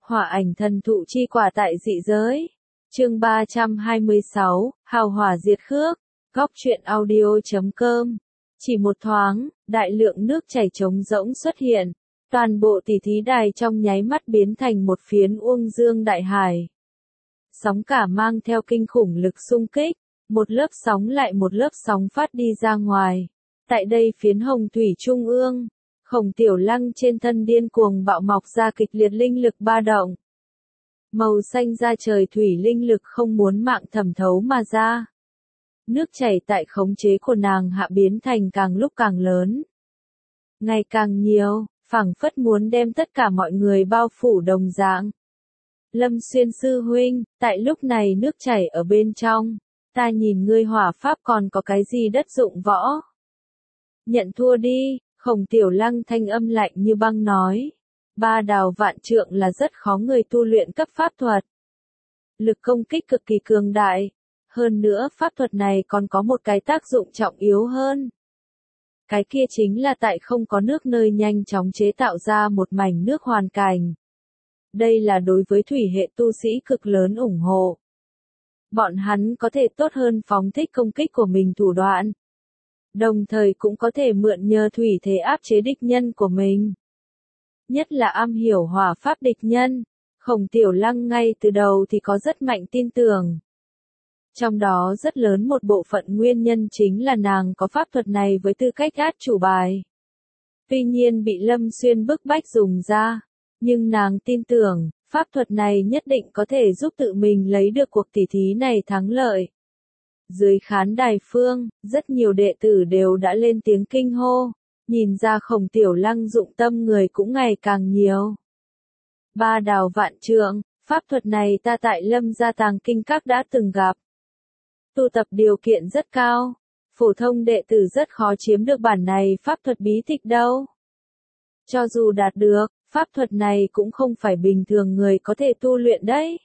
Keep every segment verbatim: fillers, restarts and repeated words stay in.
Hỏa ảnh thần thụ chi quả tại dị giới. Chương ba trăm hai mươi sáu, Hào hỏa diệt khước. Góc truyện audio chấm com. Chỉ một thoáng, đại lượng nước chảy trống rỗng xuất hiện. Toàn bộ tỷ thí đài trong nháy mắt biến thành một phiến uông dương đại hải. Sóng cả mang theo kinh khủng lực xung kích, một lớp sóng lại một lớp sóng phát đi ra ngoài. Tại đây phiến hồng thủy trung ương, Khổng Tiểu Lăng trên thân điên cuồng bạo mọc ra kịch liệt linh lực ba động. Màu xanh da trời thủy linh lực không muốn mạng thẩm thấu mà ra. Nước chảy tại khống chế của nàng hạ biến thành càng lúc càng lớn. Ngày càng nhiều, phảng phất muốn đem tất cả mọi người bao phủ đồng dạng. Lâm Xuyên sư huynh, tại lúc này nước chảy ở bên trong, ta nhìn ngươi hỏa pháp còn có cái gì đất dụng võ. Nhận thua đi, Khổng Tiểu Lăng thanh âm lạnh như băng nói. Ba đào vạn trượng là rất khó người tu luyện cấp pháp thuật. Lực công kích cực kỳ cường đại. Hơn nữa pháp thuật này còn có một cái tác dụng trọng yếu hơn. Cái kia chính là tại không có nước nơi nhanh chóng chế tạo ra một mảnh nước hoàn cảnh. Đây là đối với thủy hệ tu sĩ cực lớn ủng hộ. Bọn hắn có thể tốt hơn phóng thích công kích của mình thủ đoạn. Đồng thời cũng có thể mượn nhờ thủy thế áp chế địch nhân của mình. Nhất là am hiểu hỏa pháp địch nhân, Khổng Tiểu Lăng ngay từ đầu thì có rất mạnh tin tưởng. Trong đó rất lớn một bộ phận nguyên nhân chính là nàng có pháp thuật này với tư cách át chủ bài. Tuy nhiên bị Lâm Xuyên bức bách dùng ra, nhưng nàng tin tưởng, pháp thuật này nhất định có thể giúp tự mình lấy được cuộc tỷ thí này thắng lợi. Dưới khán đài phương, rất nhiều đệ tử đều đã lên tiếng kinh hô, nhìn ra Khổng Tiểu Lăng dụng tâm người cũng ngày càng nhiều. Ba đào vạn trượng, pháp thuật này ta tại Lâm gia tàng kinh các đã từng gặp. Tu tập điều kiện rất cao, phổ thông đệ tử rất khó chiếm được bản này pháp thuật bí tịch đâu. Cho dù đạt được, pháp thuật này cũng không phải bình thường người có thể tu luyện đấy.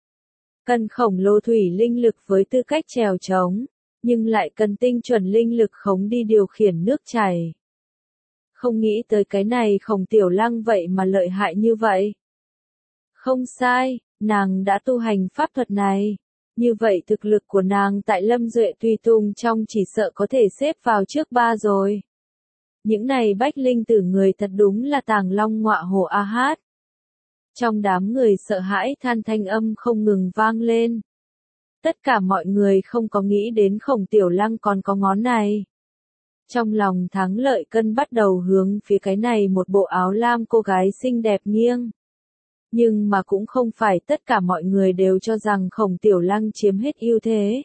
Cần khổng lồ thủy linh lực với tư cách chèo chống, nhưng lại cần tinh chuẩn linh lực khống đi điều khiển nước chảy. Không nghĩ tới cái này Khổng Tiểu Lăng vậy mà lợi hại như vậy. Không sai, nàng đã tu hành pháp thuật này. Như vậy thực lực của nàng tại Lâm Duệ tùy tùng trong chỉ sợ có thể xếp vào trước ba rồi. Những này bách linh tử người thật đúng là tàng long ngọa hổ a hát. Trong đám người sợ hãi than thanh âm không ngừng vang lên. Tất cả mọi người không có nghĩ đến Khổng Tiểu Lăng còn có ngón này. Trong lòng thắng lợi cân bắt đầu hướng phía cái này một bộ áo lam cô gái xinh đẹp nghiêng. Nhưng mà cũng không phải tất cả mọi người đều cho rằng Khổng Tiểu Lăng chiếm hết ưu thế.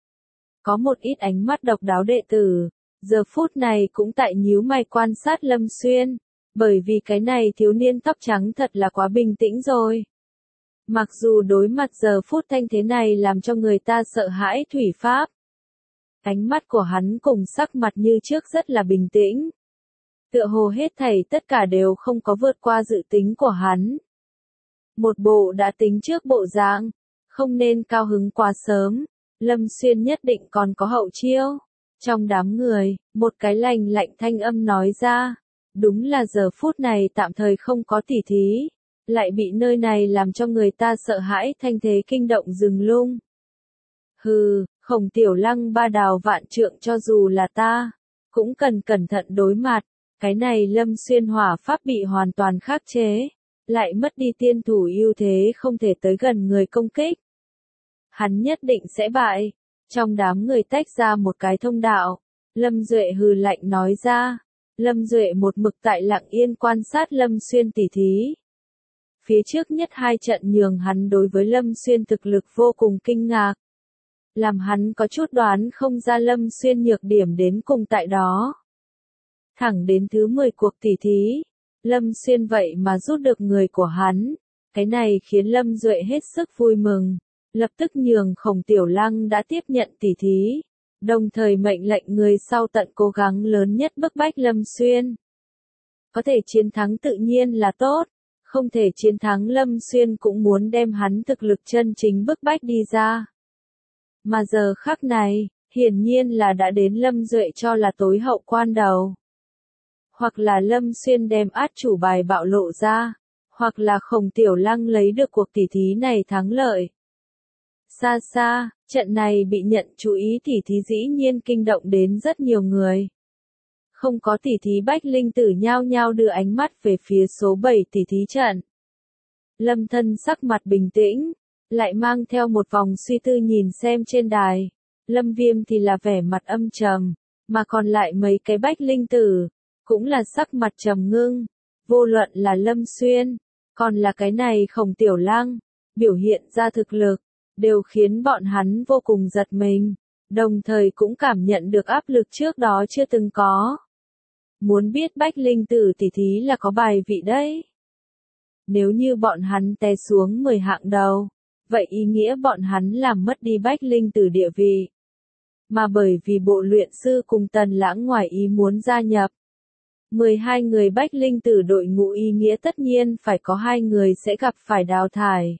Có một ít ánh mắt độc đáo đệ tử, giờ phút này cũng tại nhíu mày quan sát Lâm Xuyên, bởi vì cái này thiếu niên tóc trắng thật là quá bình tĩnh rồi. Mặc dù đối mặt giờ phút thanh thế này làm cho người ta sợ hãi thủy pháp. Ánh mắt của hắn cùng sắc mặt như trước rất là bình tĩnh. Tựa hồ hết thảy tất cả đều không có vượt qua dự tính của hắn. Một bộ đã tính trước bộ dạng, không nên cao hứng quá sớm, Lâm Xuyên nhất định còn có hậu chiêu. Trong đám người, một cái lành lạnh thanh âm nói ra, đúng là giờ phút này tạm thời không có tỉ thí, lại bị nơi này làm cho người ta sợ hãi thanh thế kinh động rừng lung. Hừ, Khổng Tiểu Lăng ba đào vạn trượng cho dù là ta, cũng cần cẩn thận đối mặt, cái này Lâm Xuyên hỏa pháp bị hoàn toàn khắc chế. Lại mất đi tiên thủ ưu thế không thể tới gần người công kích. Hắn nhất định sẽ bại. Trong đám người tách ra một cái thông đạo. Lâm Duệ hừ lạnh nói ra. Lâm Duệ một mực tại lặng yên quan sát Lâm Xuyên tỉ thí. Phía trước nhất hai trận nhường hắn đối với Lâm Xuyên thực lực vô cùng kinh ngạc. Làm hắn có chút đoán không ra Lâm Xuyên nhược điểm đến cùng tại đó. Thẳng đến thứ mười cuộc tỉ thí. Lâm Xuyên vậy mà rút được người của hắn, cái này khiến Lâm Duệ hết sức vui mừng, lập tức nhường Khổng Tiểu Lăng đã tiếp nhận tỉ thí, đồng thời mệnh lệnh người sau tận cố gắng lớn nhất bức bách Lâm Xuyên. Có thể chiến thắng tự nhiên là tốt, không thể chiến thắng Lâm Xuyên cũng muốn đem hắn thực lực chân chính bức bách đi ra. Mà giờ khắc này, hiển nhiên là đã đến Lâm Duệ cho là tối hậu quan đầu. Hoặc là Lâm Xuyên đem át chủ bài bạo lộ ra, hoặc là Khổng Tiểu Lăng lấy được cuộc tỉ thí này thắng lợi. Xa xa, trận này bị nhận chú ý tỉ thí dĩ nhiên kinh động đến rất nhiều người. Không có tỉ thí Bách Linh Tử nhao nhao đưa ánh mắt về phía số bảy tỉ thí trận. Lâm Thân sắc mặt bình tĩnh, lại mang theo một vòng suy tư nhìn xem trên đài. Lâm Viêm thì là vẻ mặt âm trầm, mà còn lại mấy cái Bách Linh Tử, cũng là sắc mặt trầm ngưng. Vô luận là Lâm Xuyên, còn là cái này Khổng Tiểu Lăng, biểu hiện ra thực lực, đều khiến bọn hắn vô cùng giật mình, đồng thời cũng cảm nhận được áp lực trước đó chưa từng có. Muốn biết Bách Linh Tử tỉ thí là có bài vị đấy. Nếu như bọn hắn té xuống mười hạng đầu, vậy ý nghĩa bọn hắn làm mất đi Bách Linh Tử địa vị. Mà bởi vì bộ luyện sư cùng Tần Lãng ngoài ý muốn gia nhập, mười hai người Bách Linh Tử đội ngũ ý nghĩa tất nhiên phải có hai người sẽ gặp phải đào thải.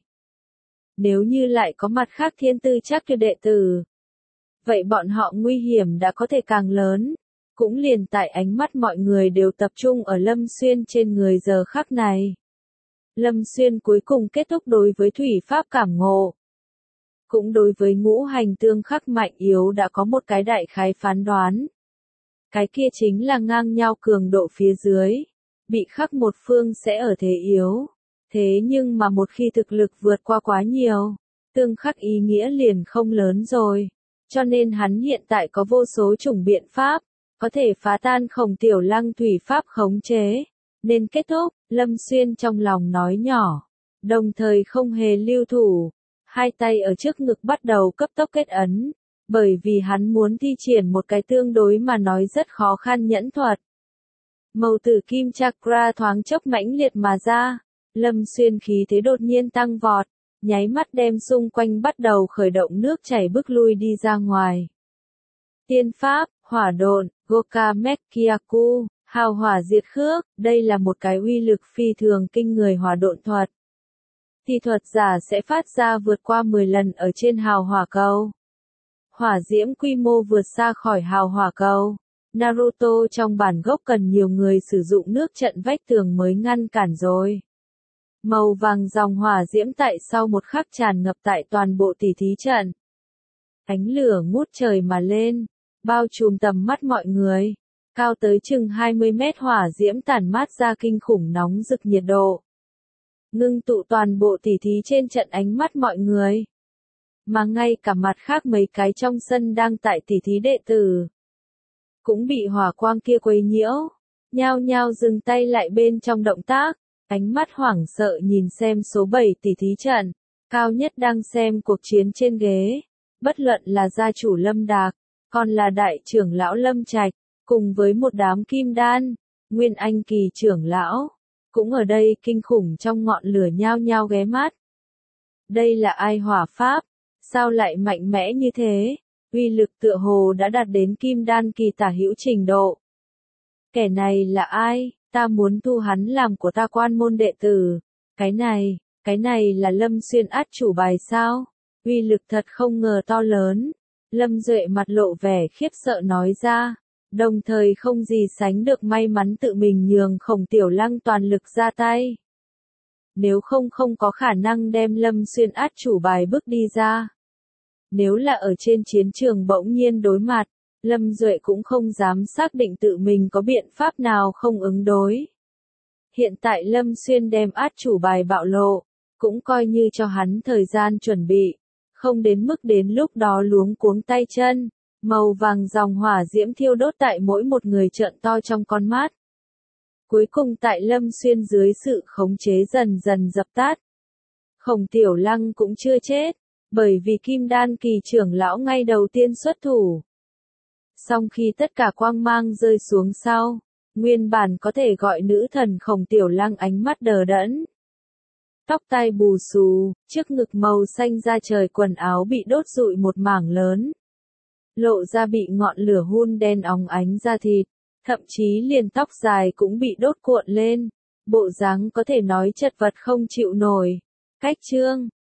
Nếu như lại có mặt khác thiên tư chắc cho đệ tử, vậy bọn họ nguy hiểm đã có thể càng lớn. Cũng liền tại ánh mắt mọi người đều tập trung ở Lâm Xuyên trên người giờ khắc này. Lâm Xuyên cuối cùng kết thúc đối với thủy pháp cảm ngộ. Cũng đối với ngũ hành tương khắc mạnh yếu đã có một cái đại khái phán đoán. Cái kia chính là ngang nhau cường độ phía dưới. Bị khắc một phương sẽ ở thế yếu. Thế nhưng mà một khi thực lực vượt qua quá nhiều, tương khắc ý nghĩa liền không lớn rồi. Cho nên hắn hiện tại có vô số chủng biện pháp, có thể phá tan Khổng Tiểu Lăng thủy pháp khống chế. Nên kết thúc, Lâm Xuyên trong lòng nói nhỏ. Đồng thời không hề lưu thủ. Hai tay ở trước ngực bắt đầu cấp tốc kết ấn. Bởi vì hắn muốn thi triển một cái tương đối mà nói rất khó khăn nhẫn thuật. Màu tử kim chakra thoáng chốc mãnh liệt mà ra. Lâm Xuyên khí thế đột nhiên tăng vọt. Nháy mắt đem xung quanh bắt đầu khởi động nước chảy bức lui đi ra ngoài. Tiên pháp, hỏa độn, Goka Mekyaku, hào hỏa diệt khước, đây là một cái uy lực phi thường kinh người hỏa độn thuật. Thi thuật giả sẽ phát ra vượt qua mười lần ở trên hào hỏa cầu. Hỏa diễm quy mô vượt xa khỏi hào hỏa cầu. Naruto trong bản gốc cần nhiều người sử dụng nước trận vách tường mới ngăn cản rồi. Màu vàng dòng hỏa diễm tại sau một khắc tràn ngập tại toàn bộ tỉ thí trận. Ánh lửa ngút trời mà lên, bao trùm tầm mắt mọi người. Cao tới chừng hai mươi mét hỏa diễm tản mát ra kinh khủng nóng rực nhiệt độ. Ngưng tụ toàn bộ tỉ thí trên trận ánh mắt mọi người. Mà ngay cả mặt khác mấy cái trong sân đang tại tỉ thí đệ tử, cũng bị hỏa quang kia quấy nhiễu. Nhao nhao dừng tay lại bên trong động tác. Ánh mắt hoảng sợ nhìn xem số bảy tỉ thí trận. Cao nhất đang xem cuộc chiến trên ghế. Bất luận là gia chủ Lâm Đạc, còn là đại trưởng lão Lâm Trạch, cùng với một đám kim đan, nguyên anh kỳ trưởng lão, cũng ở đây kinh khủng trong ngọn lửa nhao nhao ghé mắt. Đây là ai hỏa pháp? Sao lại mạnh mẽ như thế? Uy lực tựa hồ đã đạt đến kim đan kỳ tả hữu trình độ. Kẻ này là ai? Ta muốn thu hắn làm của ta quan môn đệ tử. Cái này, cái này là Lâm Xuyên át chủ bài sao? Uy lực thật không ngờ to lớn. Lâm Duệ mặt lộ vẻ khiếp sợ nói ra. Đồng thời không gì sánh được may mắn tự mình nhường Khổng Tiểu Lăng toàn lực ra tay. Nếu không không có khả năng đem Lâm Xuyên át chủ bài bước đi ra. Nếu là ở trên chiến trường bỗng nhiên đối mặt, Lâm Duệ cũng không dám xác định tự mình có biện pháp nào không ứng đối. Hiện tại Lâm Xuyên đem át chủ bài bạo lộ, cũng coi như cho hắn thời gian chuẩn bị, không đến mức đến lúc đó luống cuống tay chân. Màu vàng dòng hỏa diễm thiêu đốt tại mỗi một người trợn to trong con mắt. Cuối cùng tại Lâm Xuyên dưới sự khống chế dần dần dập tắt. Khổng Tiểu Lăng cũng chưa chết, bởi vì kim đan kỳ trưởng lão ngay đầu tiên xuất thủ. Song khi tất cả quang mang rơi xuống sau, nguyên bản có thể gọi nữ thần Khổng Tiểu Lăng ánh mắt đờ đẫn. Tóc tai bù xù, trước ngực màu xanh da trời quần áo bị đốt rụi một mảng lớn. Lộ ra bị ngọn lửa hun đen óng ánh da thịt, thậm chí liền tóc dài cũng bị đốt cuộn lên, bộ dáng có thể nói chật vật không chịu nổi. Cách chương